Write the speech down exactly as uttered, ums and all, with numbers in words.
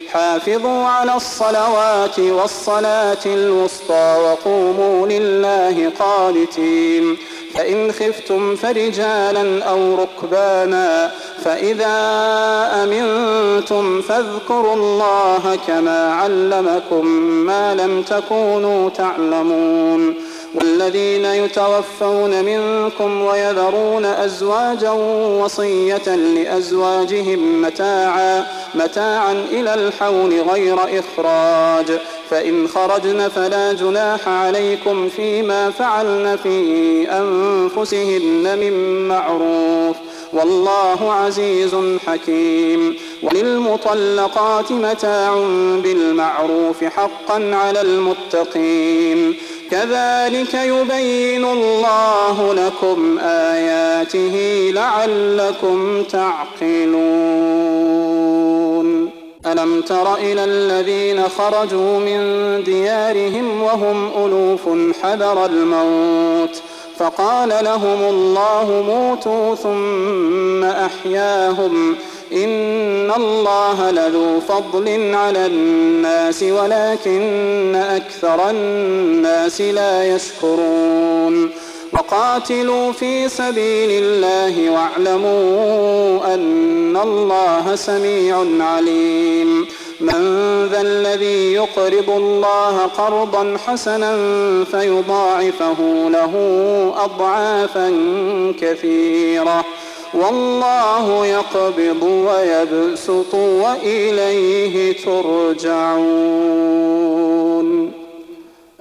حافظوا على الصلوات والصلاة الوسطى وقوموا لله قانتين. فإن خفتم فرجالا أو ركبانا فإذا أمنتم فاذكروا الله كما علمكم ما لم تكونوا تعلمون. والذين يتوفون منكم ويذرون أزواجا وصية لأزواجهم متاعا, متاعا إلى الحول غير إخراج فإن خرجن فلا جناح عليكم فيما فعلن في أنفسهن من معروف والله عزيز حكيم. وللمطلقات متاع بالمعروف حقا على المتقين كذلك يبين الله لكم آياته لعلكم تعقلون. ألم تر إلى الذين خرجوا من ديارهم وهم ألوف حذر الموت فقال لهم الله موتوا ثم أحياهم إن الله لذو فضل على الناس ولكن أكثر الناس لا يشكرون. وقاتلوا في سبيل الله واعلموا أن الله سميع عليم. من ذا الذي يقرض الله قرضا حسنا فيضاعفه له أضعافا كثيرة والله يقبض ويبسط وإليه ترجعون.